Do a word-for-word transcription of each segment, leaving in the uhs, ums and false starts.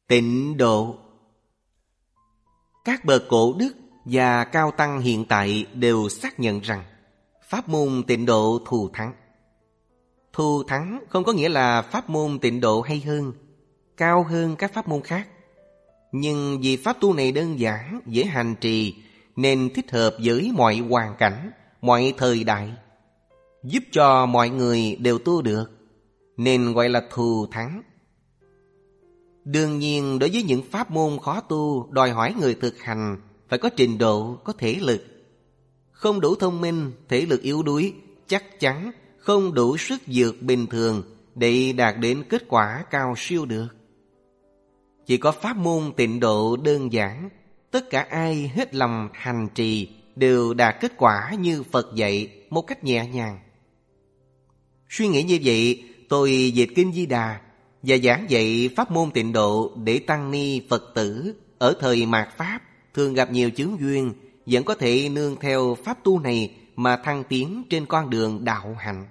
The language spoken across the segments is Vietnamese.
Tịnh độ. Các bậc cổ đức và cao tăng hiện tại đều xác nhận rằng pháp môn tịnh độ thù thắng. Thù thắng không có nghĩa là pháp môn tịnh độ hay hơn, cao hơn các pháp môn khác. Nhưng vì pháp tu này đơn giản, dễ hành trì, nên thích hợp với mọi hoàn cảnh, mọi thời đại, giúp cho mọi người đều tu được, nên gọi là thù thắng. Đương nhiên, đối với những pháp môn khó tu, đòi hỏi người thực hành phải có trình độ, có thể lực. Không đủ thông minh, thể lực yếu đuối, chắc chắn không đủ sức vượt bình thường để đạt đến kết quả cao siêu được. Chỉ có pháp môn tịnh độ đơn giản, tất cả ai hết lòng hành trì đều đạt kết quả như Phật dạy một cách nhẹ nhàng. Suy nghĩ như vậy, tôi dịch Kinh Di Đà và giảng dạy pháp môn tịnh độ để tăng ni Phật tử ở thời mạt Pháp thường gặp nhiều chướng duyên, vẫn có thể nương theo pháp tu này mà thăng tiến trên con đường đạo hạnh.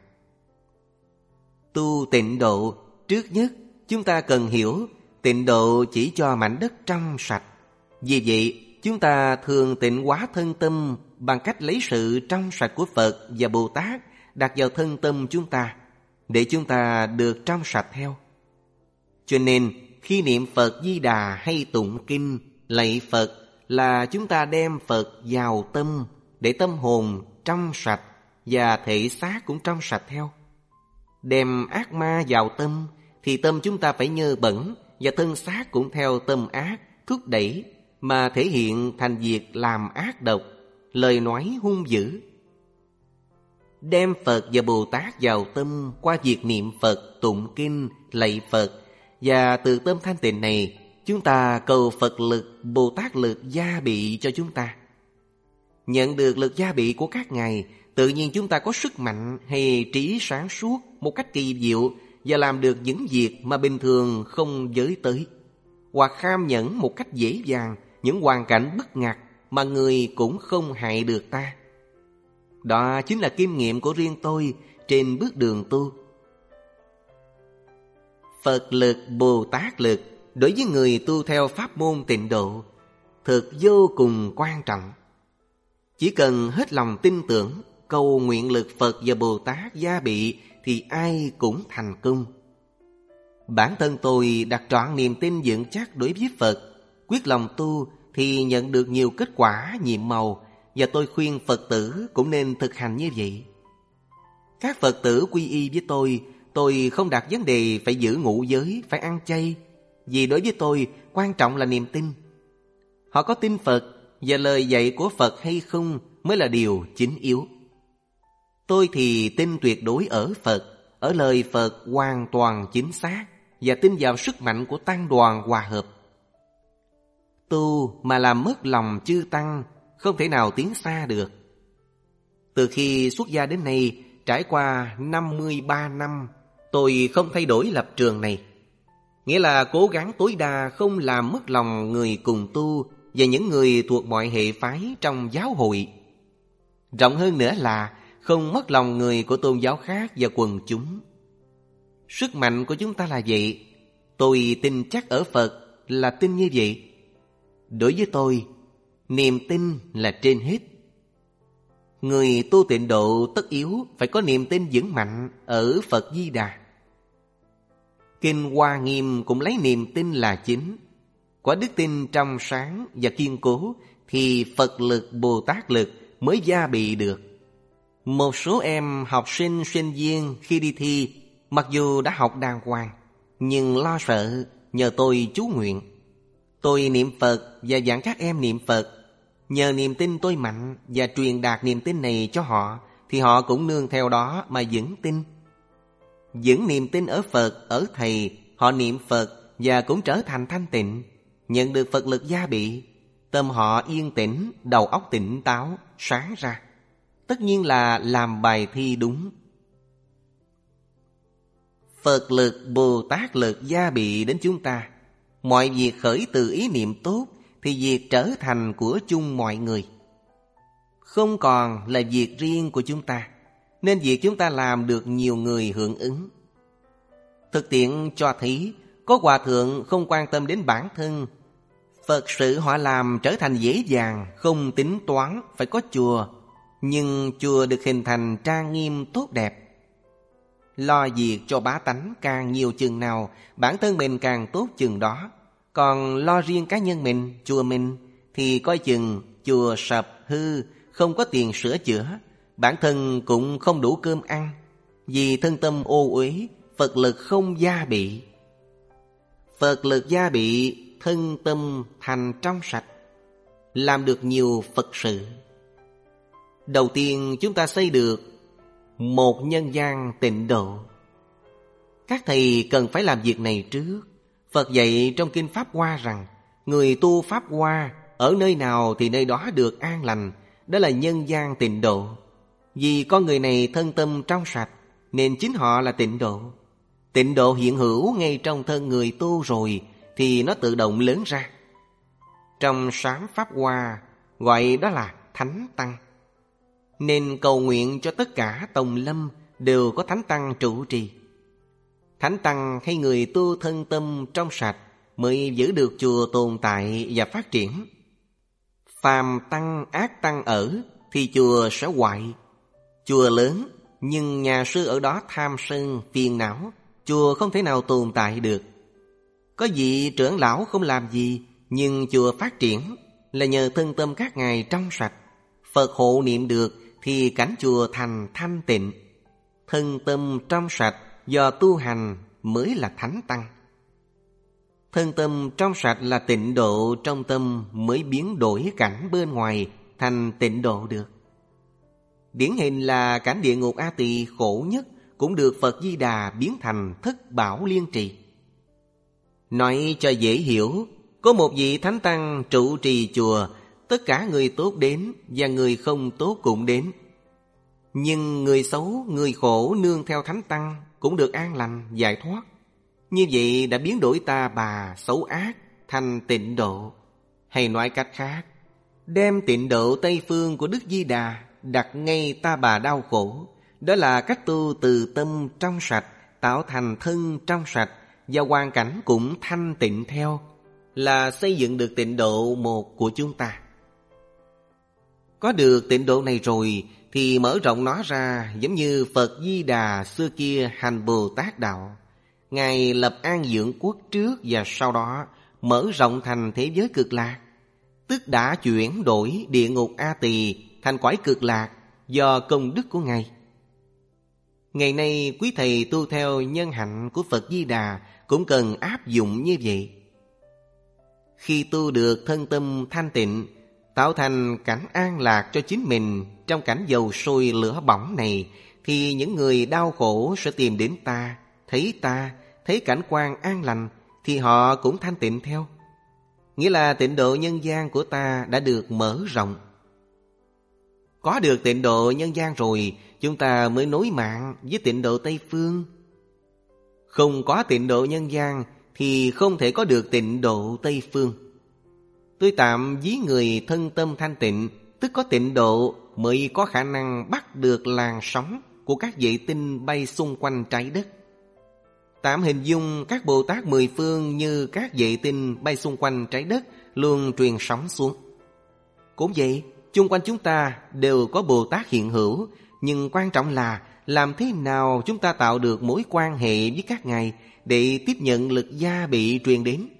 Tu tịnh độ, trước nhất chúng ta cần hiểu tịnh độ chỉ cho mảnh đất trong sạch. Vì vậy, chúng ta thường tịnh hóa thân tâm bằng cách lấy sự trong sạch của Phật và Bồ Tát đặt vào thân tâm chúng ta, để chúng ta được trong sạch theo. Cho nên, khi niệm Phật Di Đà hay tụng kinh, lạy Phật là chúng ta đem Phật vào tâm, để tâm hồn trong sạch và thể xác cũng trong sạch theo. Đem ác ma vào tâm, thì tâm chúng ta phải nhơ bẩn, và thân xác cũng theo tâm ác, thúc đẩy, mà thể hiện thành việc làm ác độc, lời nói hung dữ. Đem Phật và Bồ Tát vào tâm qua việc niệm Phật, tụng kinh, lạy Phật, và từ tâm thanh tịnh này, chúng ta cầu Phật lực, Bồ Tát lực gia bị cho chúng ta. Nhận được lực gia bị của các ngài, tự nhiên chúng ta có sức mạnh hay trí sáng suốt một cách kỳ diệu và làm được những việc mà bình thường không giới tới, hoặc kham nhẫn một cách dễ dàng những hoàn cảnh bức ngặt mà người cũng không hại được ta. Đó chính là kinh nghiệm của riêng tôi trên bước đường tu. Phật lực, Bồ Tát lực đối với người tu theo pháp môn tịnh độ thực vô cùng quan trọng. Chỉ cần hết lòng tin tưởng, cầu nguyện lực Phật và Bồ Tát gia bị thì ai cũng thành công. Bản thân tôi đặt trọn niềm tin vững chắc đối với Phật, quyết lòng tu thì nhận được nhiều kết quả nhiệm màu, và tôi khuyên Phật tử cũng nên thực hành như vậy. Các Phật tử quy y với tôi, tôi không đặt vấn đề phải giữ ngũ giới, phải ăn chay, vì đối với tôi quan trọng là niềm tin. Họ có tin Phật và lời dạy của Phật hay không mới là điều chính yếu. Tôi thì tin tuyệt đối ở Phật, ở lời Phật hoàn toàn chính xác, và tin vào sức mạnh của tăng đoàn hòa hợp. Tu mà làm mất lòng chư tăng, không thể nào tiến xa được. Từ khi xuất gia đến nay, trải qua năm mươi ba năm, tôi không thay đổi lập trường này. Nghĩa là cố gắng tối đa không làm mất lòng người cùng tu và những người thuộc mọi hệ phái trong giáo hội. Rộng hơn nữa là không mất lòng người của tôn giáo khác và quần chúng. Sức mạnh của chúng ta là vậy. Tôi tin chắc ở Phật là tin như vậy. Đối với tôi, niềm tin là trên hết. Người tu tịnh độ tất yếu phải có niềm tin vững mạnh ở Phật Di Đà. Kinh Hoa Nghiêm cũng lấy niềm tin là chính. Có đức tin trong sáng và kiên cố thì Phật lực, Bồ Tát lực mới gia bị được. Một số em học sinh, sinh viên khi đi thi, mặc dù đã học đàng hoàng, nhưng lo sợ, nhờ tôi chú nguyện. Tôi niệm Phật và dặn các em niệm Phật. Nhờ niềm tin tôi mạnh và truyền đạt niềm tin này cho họ, thì họ cũng nương theo đó mà vững tin. Vững niềm tin ở Phật, ở Thầy, họ niệm Phật và cũng trở thành thanh tịnh, nhận được Phật lực gia bị. Tâm họ yên tĩnh, đầu óc tỉnh táo, sáng ra. Tất nhiên là làm bài thi đúng. Phật lực, Bồ Tát lực gia bị đến chúng ta. Mọi việc khởi từ ý niệm tốt thì việc trở thành của chung mọi người, không còn là việc riêng của chúng ta, nên việc chúng ta làm được nhiều người hưởng ứng. Thực tiễn cho thấy Có hòa thượng không quan tâm đến bản thân. Phật sự họ làm trở thành dễ dàng, không tính toán phải có chùa. Nhưng chùa được hình thành trang nghiêm tốt đẹp. Lo việc cho bá tánh càng nhiều chừng nào, bản thân mình càng tốt chừng đó. Còn lo riêng cá nhân mình, chùa mình, thì coi chừng chùa sập hư, không có tiền sửa chữa, bản thân cũng không đủ cơm ăn. Vì thân tâm ô uế, Phật lực không gia bị. Phật lực gia bị, thân tâm thành trong sạch, làm được nhiều Phật sự. Đầu tiên chúng ta xây được một nhân gian tịnh độ. Các thầy cần phải làm việc này trước. Phật dạy trong Kinh Pháp Hoa rằng người tu Pháp Hoa ở nơi nào thì nơi đó được an lành. Đó là nhân gian tịnh độ. Vì con người này thân tâm trong sạch nên chính họ là tịnh độ. Tịnh độ hiện hữu ngay trong thân người tu rồi thì nó tự động lớn ra. Trong sám Pháp Hoa gọi đó là Thánh Tăng. Nên cầu nguyện cho tất cả tông lâm đều có Thánh Tăng trụ trì. Thánh Tăng hay người tu thân tâm trong sạch mới giữ được chùa tồn tại và phát triển. Phàm tăng ác tăng ở thì chùa sẽ hoại. Chùa lớn nhưng nhà sư ở đó tham sân phiền não, chùa không thể nào tồn tại được. Có vị trưởng lão không làm gì nhưng chùa phát triển là nhờ thân tâm các ngài trong sạch. Phật hộ niệm được thì cảnh chùa thành thanh tịnh. Thân tâm trong sạch do tu hành mới là Thánh Tăng. Thân tâm trong sạch là tịnh độ trong tâm mới biến đổi cảnh bên ngoài thành tịnh độ được. Điển hình là cảnh địa ngục A Tỳ khổ nhất cũng được Phật Di Đà biến thành thất bảo liên trì. Nói cho dễ hiểu, có một vị Thánh Tăng trụ trì chùa, tất cả người tốt đến và người không tốt cũng đến. Nhưng người xấu, người khổ nương theo Thánh Tăng cũng được an lành, giải thoát. Như vậy đã biến đổi ta bà xấu ác thành tịnh độ. Hay nói cách khác, đem tịnh độ Tây Phương của Đức Di Đà đặt ngay ta bà đau khổ. Đó là cách tu từ tâm trong sạch, tạo thành thân trong sạch, và hoàn cảnh cũng thanh tịnh theo, là xây dựng được tịnh độ một của chúng ta. Có được tịnh độ này rồi thì mở rộng nó ra, giống như Phật Di Đà xưa kia hành Bồ Tát đạo. Ngài lập an dưỡng quốc trước và sau đó mở rộng thành thế giới cực lạc, tức đã chuyển đổi địa ngục A Tỳ thành cõi cực lạc do công đức của Ngài. Ngày nay quý thầy tu theo nhân hạnh của Phật Di Đà cũng cần áp dụng như vậy. Khi tu được thân tâm thanh tịnh, tạo thành cảnh an lạc cho chính mình trong cảnh dầu sôi lửa bỏng này, thì những người đau khổ sẽ tìm đến ta, thấy ta, thấy cảnh quan an lành, thì họ cũng thanh tịnh theo. Nghĩa là tịnh độ nhân gian của ta đã được mở rộng. Có được tịnh độ nhân gian rồi, chúng ta mới nối mạng với tịnh độ Tây Phương. Không có tịnh độ nhân gian thì không thể có được tịnh độ Tây Phương. Tôi tạm ví người thân tâm thanh tịnh, tức có tịnh độ mới có khả năng bắt được làn sóng của các vệ tinh bay xung quanh trái đất. Tạm hình dung các Bồ Tát mười phương như các vệ tinh bay xung quanh trái đất luôn truyền sóng xuống. Cũng vậy, chung quanh chúng ta đều có Bồ Tát hiện hữu, nhưng quan trọng là làm thế nào chúng ta tạo được mối quan hệ với các ngài để tiếp nhận lực gia bị truyền đến.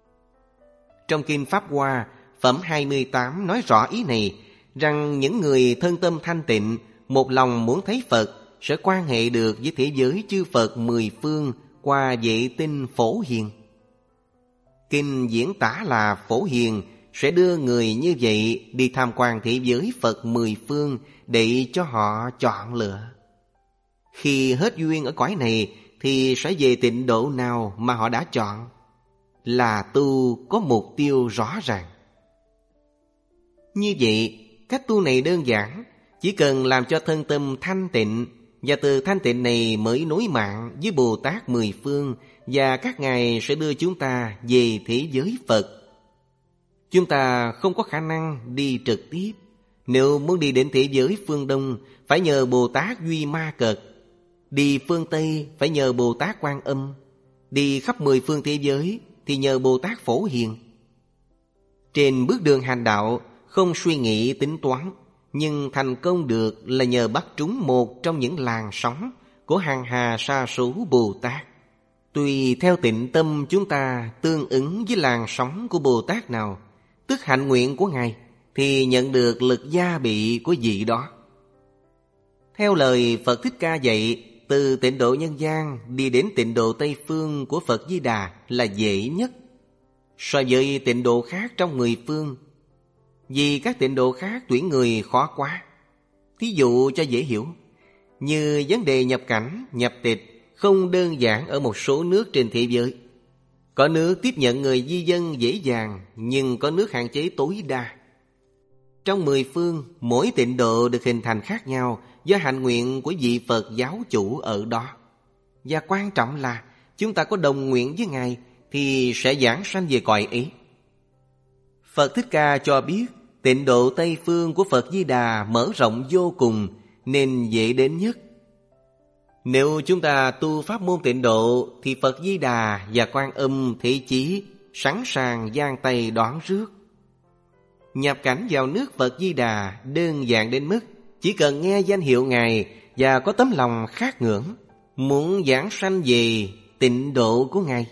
Trong Kinh Pháp Hoa, phẩm hai mươi tám nói rõ ý này, rằng những người thân tâm thanh tịnh, một lòng muốn thấy Phật, sẽ quan hệ được với thế giới chư Phật mười phương qua vệ tinh Phổ Hiền. Kinh diễn tả là Phổ Hiền sẽ đưa người như vậy đi tham quan thế giới Phật mười phương để cho họ chọn lựa. Khi hết duyên ở cõi này thì sẽ về tịnh độ nào mà họ đã chọn, là tu có mục tiêu rõ ràng. Như vậy, cách tu này đơn giản, chỉ cần làm cho thân tâm thanh tịnh, và từ thanh tịnh này mới nối mạng với Bồ Tát mười phương, và các ngài sẽ đưa chúng ta về thế giới Phật. Chúng ta không có khả năng đi trực tiếp. Nếu muốn đi đến thế giới phương Đông, phải nhờ Bồ Tát Duy Ma Cật. Đi phương Tây phải nhờ Bồ Tát Quan Âm. đi khắp mười phương thế giới thì nhờ Bồ Tát Phổ Hiền. Trên bước đường hành đạo không suy nghĩ tính toán, nhưng thành công được là nhờ bắt trúng một trong những làn sóng của hàng hà sa số Bồ Tát. Tùy theo tịnh tâm chúng ta tương ứng với làn sóng của Bồ Tát nào, tức hạnh nguyện của Ngài, thì nhận được lực gia bị của vị đó. Theo lời Phật Thích Ca dạy, từ tịnh độ nhân gian đi đến tịnh độ Tây Phương của Phật Di Đà là dễ nhất so với tịnh độ khác trong mười phương. Vì các tịnh độ khác tuyển người khó quá. Thí dụ cho dễ hiểu, như vấn đề nhập cảnh, nhập tịch không đơn giản ở một số nước trên thế giới. Có nước tiếp nhận người di dân dễ dàng, nhưng có nước hạn chế tối đa. Trong mười phương, mỗi tịnh độ được hình thành khác nhau do hạnh nguyện của vị Phật giáo chủ ở đó. Và quan trọng là chúng ta có đồng nguyện với Ngài thì sẽ giảng sanh về cõi ấy. Phật Thích Ca cho biết tịnh độ Tây Phương của Phật Di Đà mở rộng vô cùng nên dễ đến nhất. Nếu chúng ta tu pháp môn tịnh độ thì Phật Di Đà và Quan Âm Thế Chí sẵn sàng giang tay đón rước. Nhập cảnh vào nước Phật Di Đà đơn giản đến mức chỉ cần nghe danh hiệu Ngài và có tấm lòng khát ngưỡng, muốn giảng sanh về tịnh độ của Ngài.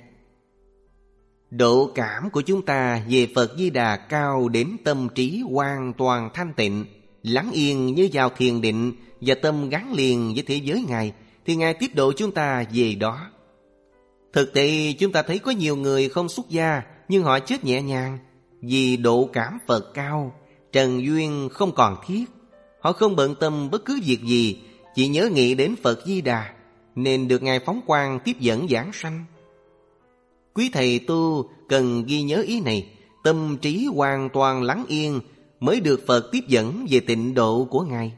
Độ cảm của chúng ta về Phật Di Đà cao đến tâm trí hoàn toàn thanh tịnh, lắng yên như vào thiền định và tâm gắn liền với thế giới Ngài, thì Ngài tiếp độ chúng ta về đó. Thực tế chúng ta thấy có nhiều người không xuất gia nhưng họ chết nhẹ nhàng vì độ cảm Phật cao, trần duyên không còn thiết. Họ không bận tâm bất cứ việc gì, chỉ nhớ nghĩ đến Phật Di Đà, nên được Ngài phóng quang tiếp dẫn giảng sanh. Quý thầy tu cần ghi nhớ ý này, tâm trí hoàn toàn lắng yên mới được Phật tiếp dẫn về tịnh độ của Ngài.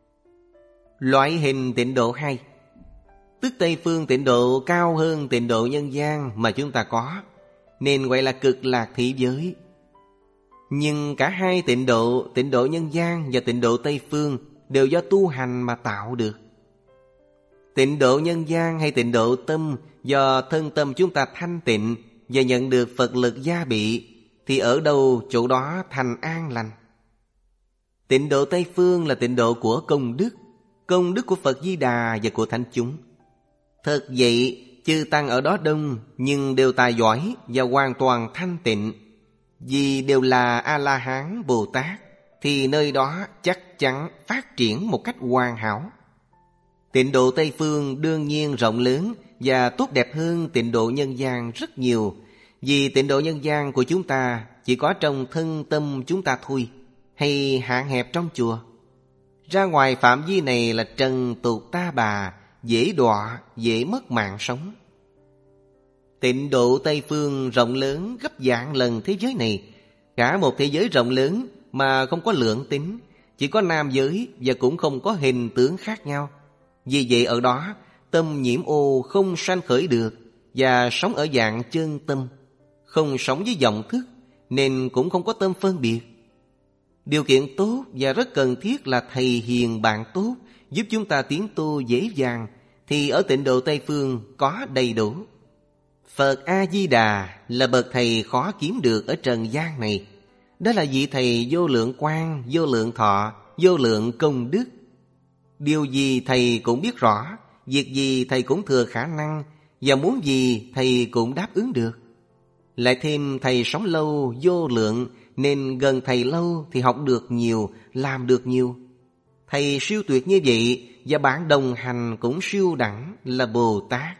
Loại hình tịnh độ hai, tức Tây Phương tịnh độ cao hơn tịnh độ nhân gian mà chúng ta có, nên gọi là cực lạc thị giới. Nhưng cả hai tịnh độ, tịnh độ nhân gian và tịnh độ Tây Phương đều do tu hành mà tạo được. Tịnh độ nhân gian hay tịnh độ tâm do thân tâm chúng ta thanh tịnh và nhận được Phật lực gia bị, thì ở đâu chỗ đó thành an lành. Tịnh độ Tây Phương là tịnh độ của công đức, công đức của Phật Di Đà và của thánh chúng. Thật vậy, chư tăng ở đó đông nhưng đều tài giỏi và hoàn toàn thanh tịnh. Vì đều là A-la-hán Bồ Tát, thì nơi đó chắc chắn phát triển một cách hoàn hảo. Tịnh độ Tây Phương đương nhiên rộng lớn và tốt đẹp hơn tịnh độ nhân gian rất nhiều. Vì tịnh độ nhân gian của chúng ta chỉ có trong thân tâm chúng ta thôi, hay hạn hẹp trong chùa. Ra ngoài phạm vi này là trần tục ta bà, dễ đọa, dễ mất mạng sống. Tịnh độ Tây Phương rộng lớn gấp vạn lần thế giới này. Cả một thế giới rộng lớn mà không có lượng tính, chỉ có nam giới và cũng không có hình tướng khác nhau. Vì vậy ở đó tâm nhiễm ô không sanh khởi được, và sống ở dạng chân tâm, không sống với vọng thức, nên cũng không có tâm phân biệt. Điều kiện tốt và rất cần thiết là thầy hiền bạn tốt giúp chúng ta tiến tu dễ dàng, thì ở tịnh độ Tây Phương có đầy đủ. Phật A-di-đà là bậc thầy khó kiếm được ở trần gian này. Đó là vị thầy vô lượng quang, vô lượng thọ, vô lượng công đức. Điều gì thầy cũng biết rõ, việc gì thầy cũng thừa khả năng, và muốn gì thầy cũng đáp ứng được. Lại thêm thầy sống lâu vô lượng, nên gần thầy lâu thì học được nhiều, làm được nhiều. Thầy siêu tuyệt như vậy, và bạn đồng hành cũng siêu đẳng là Bồ Tát.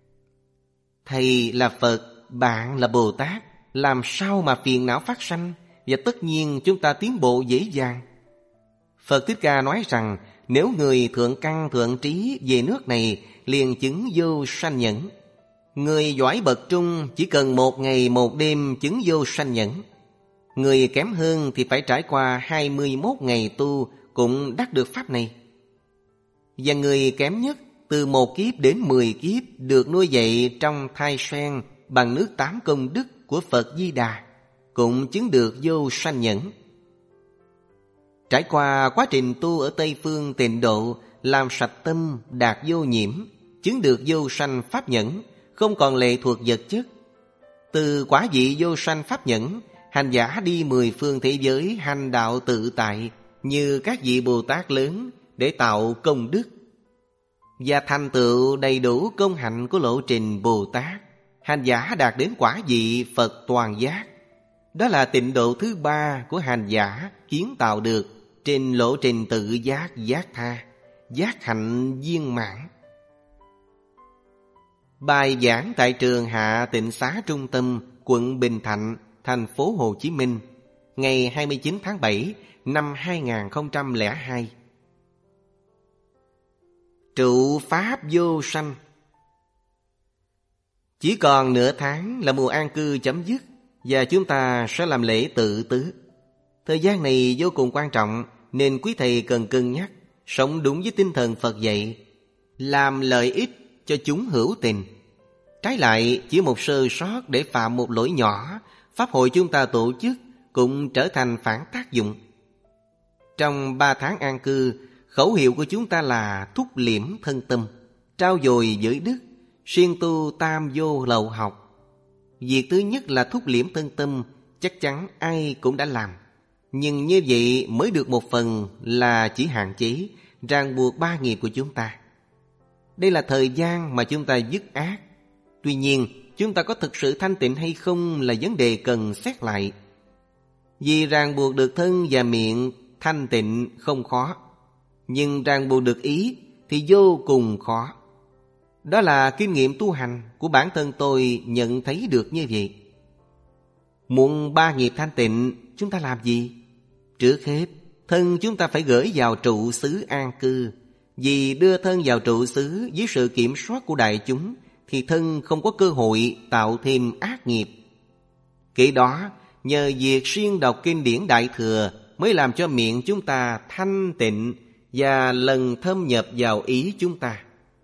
Thầy là Phật, bạn là Bồ Tát, làm sao mà phiền não phát sanh, và tất nhiên chúng ta tiến bộ dễ dàng. Phật Thích Ca nói rằng nếu người thượng căn thượng trí về nước này liền chứng vô sanh nhẫn. Người giỏi bậc trung chỉ cần một ngày một đêm chứng vô sanh nhẫn. Người kém hơn thì phải trải qua hai mươi mốt ngày tu cũng đắc được pháp này. Và người kém nhất từ một kiếp đến mười kiếp được nuôi dạy trong thai sen bằng nước tám công đức của Phật Di Đà, cũng chứng được vô sanh nhẫn. Trải qua quá trình tu ở Tây Phương tịnh độ, làm sạch tâm, đạt vô nhiễm, chứng được vô sanh pháp nhẫn, không còn lệ thuộc vật chất. Từ quả vị vô sanh pháp nhẫn, hành giả đi mười phương thế giới hành đạo tự tại như các vị Bồ Tát lớn để tạo công đức và thành tựu đầy đủ công hạnh của lộ trình Bồ Tát. Hành giả đạt đến quả vị Phật toàn giác. Đó là tịnh độ thứ ba của hành giả kiến tạo được trên lộ trình tự giác giác tha, giác hạnh viên mãn. Bài giảng tại trường Hạ Tịnh Xá Trung Tâm, quận Bình Thạnh, thành phố Hồ Chí Minh, ngày hai mươi chín tháng bảy năm hai nghìn không trăm lẻ hai. Trụ pháp vô sanh. Chỉ còn nửa tháng là mùa an cư chấm dứt và chúng ta sẽ làm lễ tự tứ. Thời gian này vô cùng quan trọng nên quý thầy cần cân nhắc, sống đúng với tinh thần Phật dạy, làm lợi ích cho chúng hữu tình. Trái lại, chỉ một sơ sót để phạm một lỗi nhỏ, pháp hội chúng ta tổ chức cũng trở thành phản tác dụng. Trong ba tháng an cư, khẩu hiệu của chúng ta là thúc liễm thân tâm, trao dồi giới đức, siêng tu tam vô lậu học. Việc thứ nhất là thúc liễm thân tâm, chắc chắn ai cũng đã làm. Nhưng như vậy mới được một phần là chỉ hạn chế, ràng buộc ba nghiệp của chúng ta. Đây là thời gian mà chúng ta dứt ác. Tuy nhiên, chúng ta có thực sự thanh tịnh hay không là vấn đề cần xét lại. Vì ràng buộc được thân và miệng thanh tịnh không khó, nhưng ràng buộc được ý thì vô cùng khó. Đó là kinh nghiệm tu hành của bản thân tôi nhận thấy được như vậy. Muốn ba nghiệp thanh tịnh, chúng ta làm gì? Trước hết, thân chúng ta phải gửi vào trụ xứ an cư. Vì đưa thân vào trụ xứ dưới sự kiểm soát của đại chúng thì thân không có cơ hội tạo thêm ác nghiệp. Kể đó, nhờ việc siêng đọc kinh điển Đại Thừa mới làm cho miệng chúng ta thanh tịnh và lần thâm nhập vào ý chúng ta.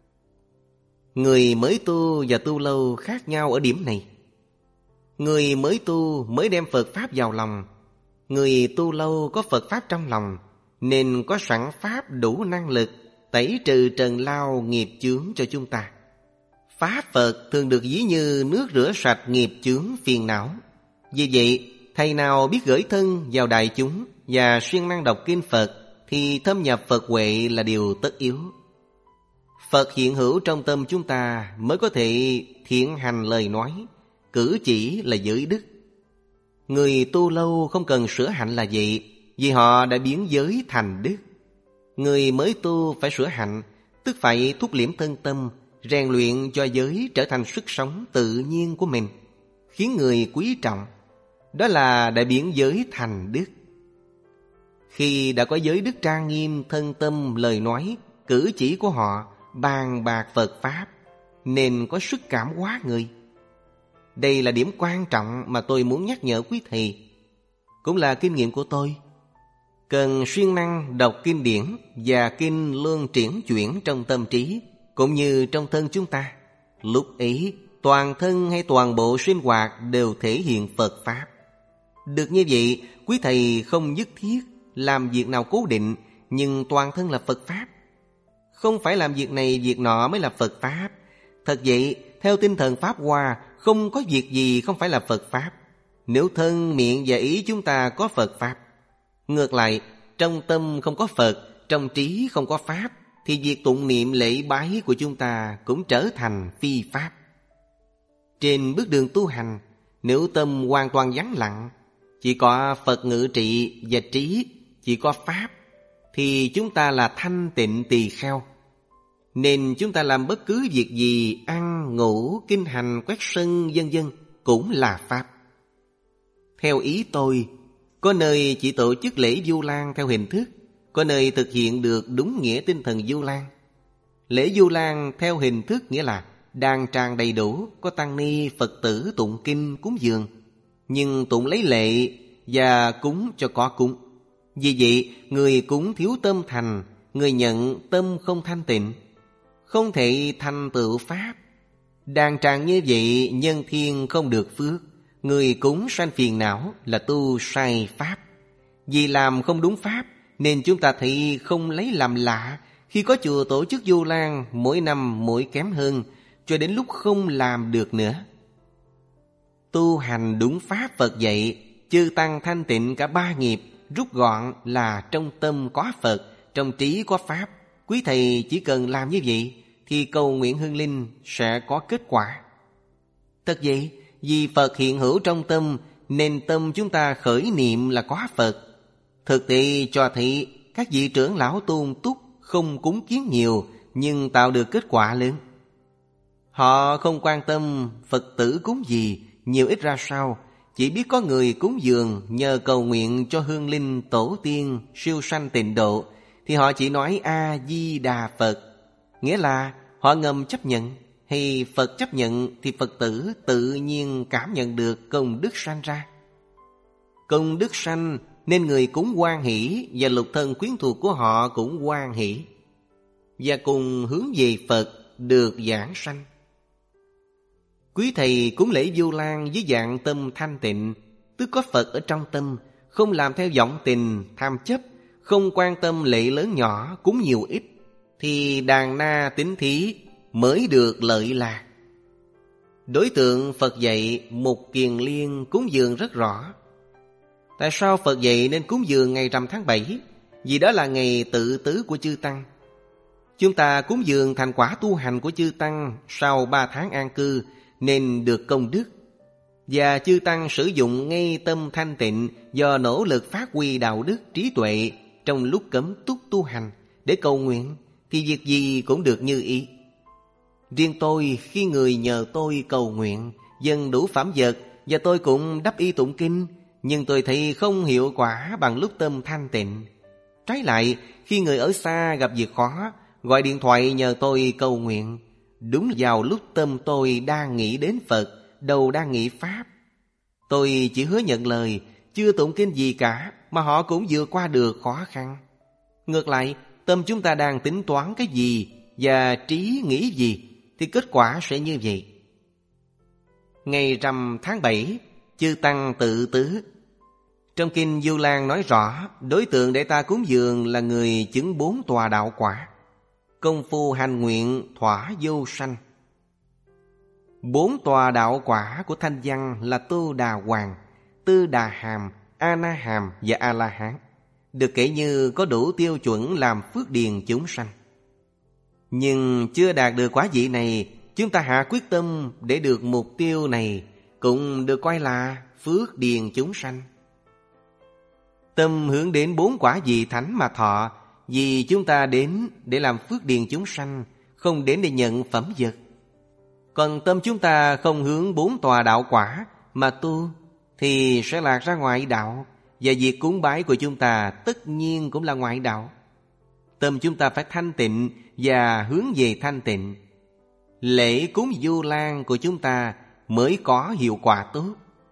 Người mới tu và tu lâu khác nhau ở điểm này. Người mới tu mới đem Phật Pháp vào lòng. Người tu lâu có Phật Pháp trong lòng, nên có sẵn Pháp đủ năng lực tẩy trừ trần lao nghiệp chướng cho chúng ta. Pháp Phật thường được ví như nước rửa sạch nghiệp chướng phiền não. Vì vậy, thầy nào biết gửi thân vào đại chúng và siêng năng đọc kinh Phật thì thâm nhập Phật huệ là điều tất yếu. Phật hiện hữu trong tâm chúng ta mới có thể thiện hành lời nói, cử chỉ là giới đức. Người tu lâu không cần sửa hạnh là vậy, vì họ đã biến giới thành đức. Người mới tu phải sửa hạnh, tức phải thúc liễm thân tâm, rèn luyện cho giới trở thành sức sống tự nhiên của mình, khiến người quý trọng. Đó là đã biến giới thành đức. Khi đã có giới đức trang nghiêm, thân tâm, lời nói, cử chỉ của họ bàn bạc Phật Pháp, nên có sức cảm hóa người. Đây là điểm quan trọng mà tôi muốn nhắc nhở quý thầy, cũng là kinh nghiệm của tôi. Cần siêng năng đọc kinh điển và kinh luân triển chuyển trong tâm trí, cũng như trong thân chúng ta. Lúc ấy, toàn thân hay toàn bộ sinh hoạt đều thể hiện Phật Pháp. Được như vậy, quý thầy không nhất thiết làm việc nào cố định, nhưng toàn thân là Phật Pháp. Không phải làm việc này việc nọ mới là Phật Pháp. Thật vậy, theo tinh thần Pháp Hoa, không có việc gì không phải là Phật Pháp. Nếu thân, miệng và ý chúng ta có Phật Pháp, ngược lại, trong tâm không có Phật, trong trí không có Pháp, thì việc tụng niệm lễ bái của chúng ta cũng trở thành phi Pháp. Trên bước đường tu hành, nếu tâm hoàn toàn vắng lặng, chỉ có Phật ngự trị và trí, chỉ có Pháp, thì chúng ta là thanh tịnh tỳ kheo. Nên chúng ta làm bất cứ việc gì, ăn, ngủ, kinh hành, quét sân, vân vân cũng là Pháp. Theo ý tôi, có nơi chỉ tổ chức lễ Vu Lan theo hình thức, có nơi thực hiện được đúng nghĩa tinh thần Vu Lan. Lễ Vu Lan theo hình thức nghĩa là đàn tràng đầy đủ, có tăng ni, Phật tử tụng kinh cúng dường, nhưng tụng lấy lệ và cúng cho có cúng. Vì vậy, người cúng thiếu tâm thành, người nhận tâm không thanh tịnh, không thể thành tựu Pháp. Đàn tràng như vậy, nhân thiên không được phước, người cúng sanh phiền não là tu sai Pháp. Vì làm không đúng Pháp, nên chúng ta thấy không lấy làm lạ khi có chùa tổ chức Vu Lan mỗi năm mỗi kém hơn, cho đến lúc không làm được nữa. Tu hành đúng pháp Phật dạy, chư tăng thanh tịnh cả ba nghiệp, rút gọn là trong tâm có Phật, trong trí có Pháp. Quý thầy chỉ cần làm như vậy thì cầu nguyện hương linh sẽ có kết quả. Thật vậy, vì Phật hiện hữu trong tâm nên tâm chúng ta khởi niệm là có Phật. Thực tế cho thấy các vị trưởng lão tôn túc không cúng kiến nhiều nhưng tạo được kết quả lớn. Họ không quan tâm Phật tử cúng gì, nhiều ít ra sao, chỉ biết có người cúng dường nhờ cầu nguyện cho hương linh tổ tiên siêu sanh tịnh độ thì họ chỉ nói A-di-đà Phật. Nghĩa là họ ngầm chấp nhận, hay Phật chấp nhận thì Phật tử tự nhiên cảm nhận được công đức sanh ra. Công đức sanh nên người cúng hoan hỷ và lục thân quyến thuộc của họ cũng hoan hỷ, và cùng hướng về Phật được giảng sanh. Quý thầy cúng lễ Vu Lan với dạng tâm thanh tịnh, tức có Phật ở trong tâm, không làm theo vọng tình, tham chấp, không quan tâm lễ lớn nhỏ, cúng nhiều ít, thì đàn na tín thí mới được lợi lạc. Đối tượng Phật dạy Mục Kiền Liên cúng dường rất rõ. Tại sao Phật dạy nên cúng dường ngày rằm tháng bảy? Vì đó là ngày tự tứ của chư Tăng. Chúng ta cúng dường thành quả tu hành của chư Tăng sau ba tháng an cư nên được công đức. Và chư Tăng sử dụng ngay tâm thanh tịnh do nỗ lực phát huy đạo đức trí tuệ trong lúc cấm túc tu hành để cầu nguyện thì việc gì cũng được như ý. Riêng tôi khi người nhờ tôi cầu nguyện dâng đủ phẩm vật và tôi cũng đắp y tụng kinh, nhưng tôi thấy không hiệu quả bằng lúc tâm thanh tịnh. Trái lại, khi người ở xa gặp việc khó, gọi điện thoại nhờ tôi cầu nguyện, đúng vào lúc tâm tôi đang nghĩ đến Phật, đầu đang nghĩ Pháp. Tôi chỉ hứa nhận lời, chưa tụng kinh gì cả, mà họ cũng vượt qua được khó khăn. Ngược lại, tâm chúng ta đang tính toán cái gì và trí nghĩ gì thì kết quả sẽ như vậy. Ngày rằm tháng bảy, chư Tăng tự tứ. Trong kinh Vu Lan nói rõ, đối tượng để ta cúng dường là người chứng bốn tòa đạo quả, công phu hành nguyện thỏa vô sanh. Bốn tòa đạo quả của Thanh Văn là Tô Đà Hoàng, Tư Đà Hàm, A Na Hàm và A La Hán, được kể như có đủ tiêu chuẩn làm phước điền chúng sanh. Nhưng chưa đạt được quả vị này, chúng ta hạ quyết tâm để được mục tiêu này, cũng được coi là phước điền chúng sanh. Tâm hướng đến bốn quả vị thánh mà thọ, vì chúng ta đến để làm phước điền chúng sanh, không đến để nhận phẩm vật. Còn tâm chúng ta không hướng bốn tòa đạo quả mà tu thì sẽ lạc ra ngoại đạo, và việc cúng bái của chúng ta tất nhiên cũng là ngoại đạo. Tâm chúng ta phải thanh tịnh và hướng về thanh tịnh. Lễ cúng Vu Lan của chúng ta mới có hiệu quả tốt.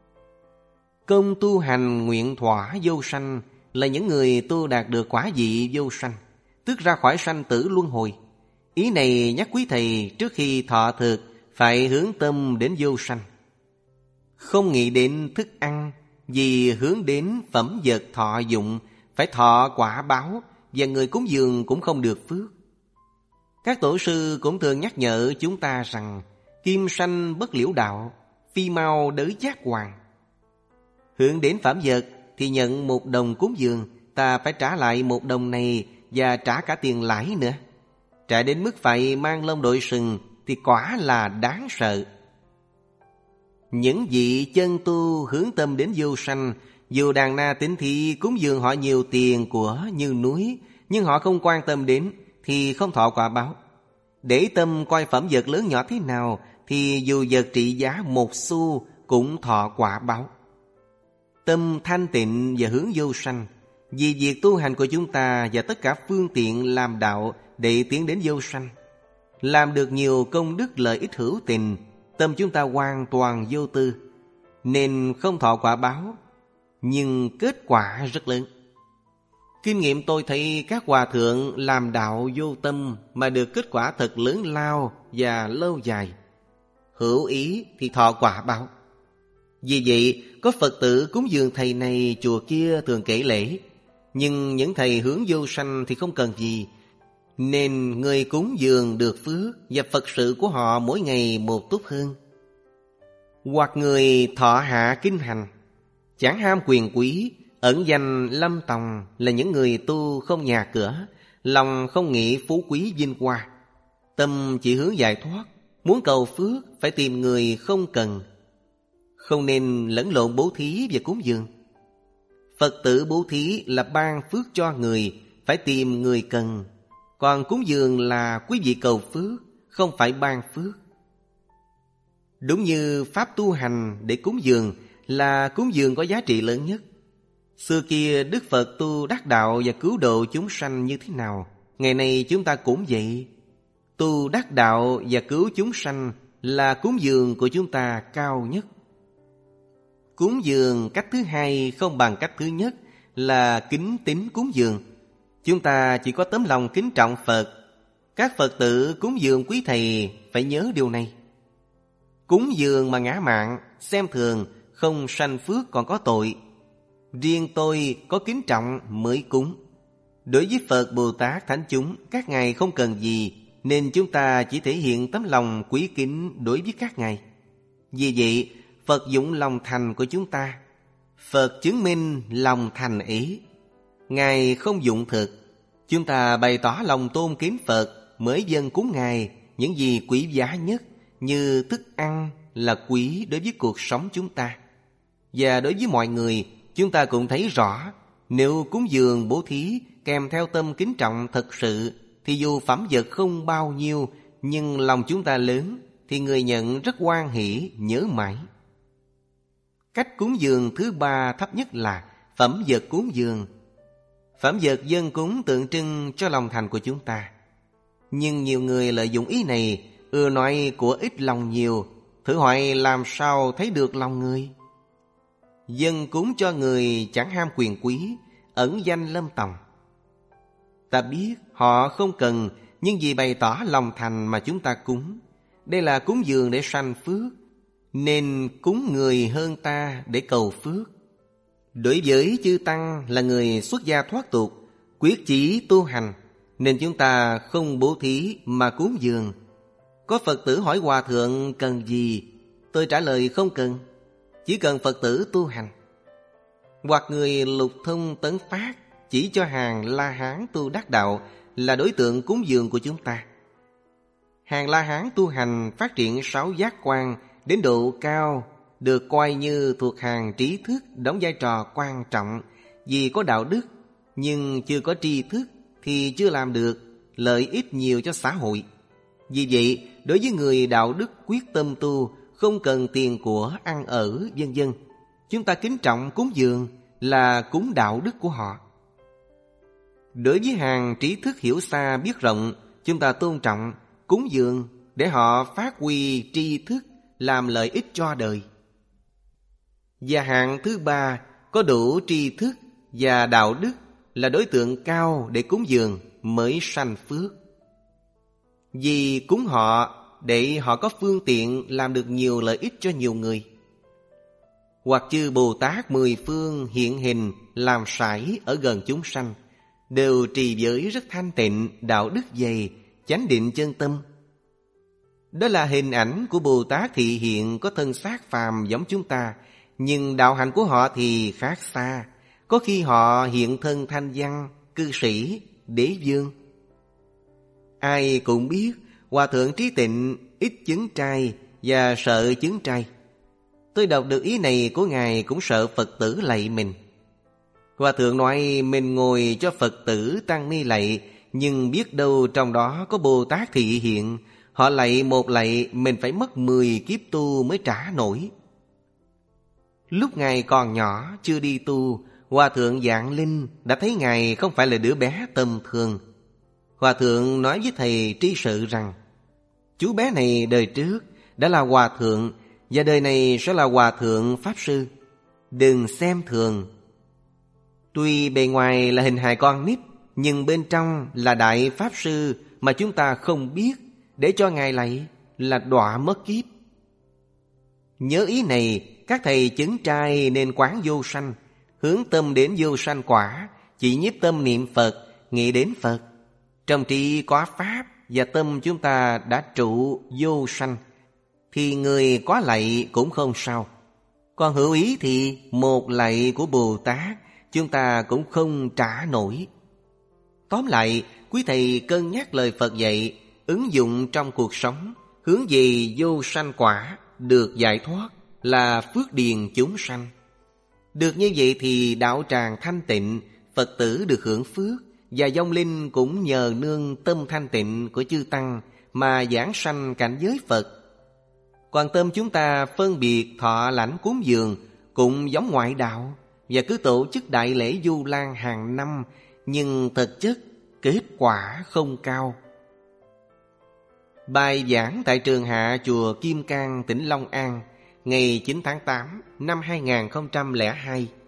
Công tu hành nguyện thỏa vô sanh là những người tu đạt được quả vị vô sanh, tức ra khỏi sanh tử luân hồi. Ý này nhắc quý thầy trước khi thọ thực phải hướng tâm đến vô sanh. Không nghĩ đến thức ăn, vì hướng đến phẩm vật thọ dụng, phải thọ quả báo, và người cúng dường cũng không được phước. Các tổ sư cũng thường nhắc nhở chúng ta rằng kim sanh bất liễu đạo, phi mau đới giác hoàng. Hướng đến phẩm vật thì nhận một đồng cúng dường, ta phải trả lại một đồng này và trả cả tiền lãi nữa. Trả đến mức phải mang lông đội sừng thì quả là đáng sợ. Những vị chân tu hướng tâm đến vô sanh, dù đàn na tín thị cúng dường họ nhiều tiền của như núi, nhưng họ không quan tâm đến thì không thọ quả báo. Để tâm coi phẩm vật lớn nhỏ thế nào thì dù vật trị giá một xu cũng thọ quả báo. Tâm thanh tịnh và hướng vô sanh, vì việc tu hành của chúng ta và tất cả phương tiện làm đạo để tiến đến vô sanh, làm được nhiều công đức lợi ích hữu tình, tâm chúng ta hoàn toàn vô tư, nên không thọ quả báo, nhưng kết quả rất lớn. Kinh nghiệm tôi thấy các hòa thượng làm đạo vô tâm mà được kết quả thật lớn lao và lâu dài. Hữu ý thì thọ quả báo. Vì vậy, có Phật tử cúng dường thầy này chùa kia thường kể lễ, nhưng những thầy hướng vô sanh thì không cần gì. nên người cúng dường được phước và Phật sự của họ mỗi ngày một tốt hơn. Hoặc người thọ hạ kinh hành, chẳng ham quyền quý, ẩn danh lâm tòng, là những người tu không nhà cửa, lòng không nghĩ phú quý vinh hoa, tâm chỉ hướng giải thoát. Muốn cầu phước phải tìm người không cần. Không nên lẫn lộn bố thí và cúng dường. Phật tử bố thí là ban phước cho người, phải tìm người cần. Còn cúng dường là quý vị cầu phước, không phải ban phước. Đúng như pháp tu hành để cúng dường là cúng dường có giá trị lớn nhất. Xưa kia Đức Phật tu đắc đạo và cứu độ chúng sanh như thế nào, ngày nay chúng ta cũng vậy. Tu đắc đạo và cứu chúng sanh là cúng dường của chúng ta cao nhất. Cúng dường cách thứ hai không bằng cách thứ nhất là kính tín cúng dường. Chúng ta chỉ có tấm lòng kính trọng Phật. Các Phật tử cúng dường quý thầy phải nhớ điều này. Cúng dường mà ngã mạn, xem thường, không sanh phước còn có tội. Riêng tôi có kính trọng mới cúng. Đối với Phật, Bồ Tát, Thánh chúng, các ngài không cần gì, nên chúng ta chỉ thể hiện tấm lòng quý kính đối với các ngài. Vì vậy, Phật dụng lòng thành của chúng ta. Phật chứng minh lòng thành ấy. Ngài không dụng thực. Chúng ta bày tỏ lòng tôn kính Phật mới dâng cúng Ngài những gì quý giá nhất, như thức ăn là quý đối với cuộc sống chúng ta. Và đối với mọi người, chúng ta cũng thấy rõ, nếu cúng dường bố thí kèm theo tâm kính trọng thật sự, thì dù phẩm vật không bao nhiêu, nhưng lòng chúng ta lớn, thì người nhận rất hoan hỷ, nhớ mãi. Cách cúng dường thứ ba thấp nhất là phẩm vật cúng dường. Phẩm vật dâng cúng tượng trưng cho lòng thành của chúng ta. Nhưng nhiều người lợi dụng ý này, ưa nói của ít lòng nhiều. Thử hỏi làm sao thấy được lòng người? Dâng cúng cho người chẳng ham quyền quý, ẩn danh lâm tòng. Ta biết họ không cần, nhưng vì bày tỏ lòng thành mà chúng ta cúng. Đây là cúng dường để sanh phước, nên cúng người hơn ta để cầu phước. Đối với chư Tăng là người xuất gia thoát tục, quyết chí tu hành, nên chúng ta không bố thí mà cúng dường. Có Phật tử hỏi Hòa Thượng cần gì? Tôi trả lời không cần, chỉ cần Phật tử tu hành. Hoặc người lục thông tấn phát chỉ cho hàng La Hán tu đắc đạo là đối tượng cúng dường của chúng ta. Hàng La Hán tu hành phát triển sáu giác quan đến độ cao, được coi như thuộc hàng trí thức, đóng vai trò quan trọng. Vì có đạo đức nhưng chưa có tri thức thì chưa làm được lợi ích nhiều cho xã hội. Vì vậy, đối với người đạo đức quyết tâm tu, không cần tiền của ăn ở vân vân, chúng ta kính trọng cúng dường là cúng đạo đức của họ. Đối với hàng trí thức hiểu xa biết rộng, chúng ta tôn trọng cúng dường để họ phát huy tri thức, làm lợi ích cho đời. Và hạng thứ ba có đủ tri thức và đạo đức là đối tượng cao để cúng dường mới sanh phước. Vì cúng họ để họ có phương tiện làm được nhiều lợi ích cho nhiều người. Hoặc chư Bồ Tát mười phương hiện hình làm sải ở gần chúng sanh, đều trì giới rất thanh tịnh, đạo đức dày, chánh định chân tâm. Đó là hình ảnh của Bồ Tát thị hiện có thân xác phàm giống chúng ta, nhưng đạo hạnh của họ thì khác xa. Có khi họ hiện thân thanh văn, cư sĩ, đế vương. Ai cũng biết Hòa Thượng trí tịnh ít chứng trai và sợ chứng trai. Tôi đọc được ý này của Ngài cũng sợ Phật tử lạy mình. Hòa Thượng nói mình ngồi cho Phật tử tăng ni lạy, nhưng biết đâu trong đó có Bồ Tát thị hiện. Họ lạy một lạy mình phải mất mười kiếp tu mới trả nổi. Lúc Ngài còn nhỏ chưa đi tu, Hòa Thượng Vạn Linh đã thấy Ngài không phải là đứa bé tầm thường. Hòa Thượng nói với thầy Tri Sự rằng chú bé này đời trước đã là Hòa Thượng và đời này sẽ là Hòa Thượng Pháp Sư. Đừng xem thường. Tuy bề ngoài là hình hài con nít, nhưng bên trong là Đại Pháp Sư mà chúng ta không biết, để cho Ngài lạy là đọa mất kiếp. Nhớ ý này, các thầy chứng trai nên quán vô sanh, hướng tâm đến vô sanh quả, chỉ nhiếp tâm niệm Phật, nghĩ đến Phật. Trong trí có Pháp và tâm chúng ta đã trụ vô sanh, thì người có lạy cũng không sao. Còn hữu ý thì một lạy của Bồ Tát chúng ta cũng không trả nổi. Tóm lại, quý thầy cân nhắc lời Phật dạy, ứng dụng trong cuộc sống, hướng về vô sanh quả, được giải thoát là phước điền chúng sanh. Được như vậy thì đạo tràng thanh tịnh, Phật tử được hưởng phước, và vong linh cũng nhờ nương tâm thanh tịnh của chư Tăng mà giảng sanh cảnh giới Phật. Quan tâm chúng ta phân biệt thọ lãnh cúng dường cũng giống ngoại đạo, và cứ tổ chức đại lễ Du Lan hàng năm, nhưng thực chất kết quả không cao. Bài giảng tại trường hạ chùa Kim Cang, tỉnh Long An, ngày chín tháng tám năm hai nghìn không trăm lẻ hai.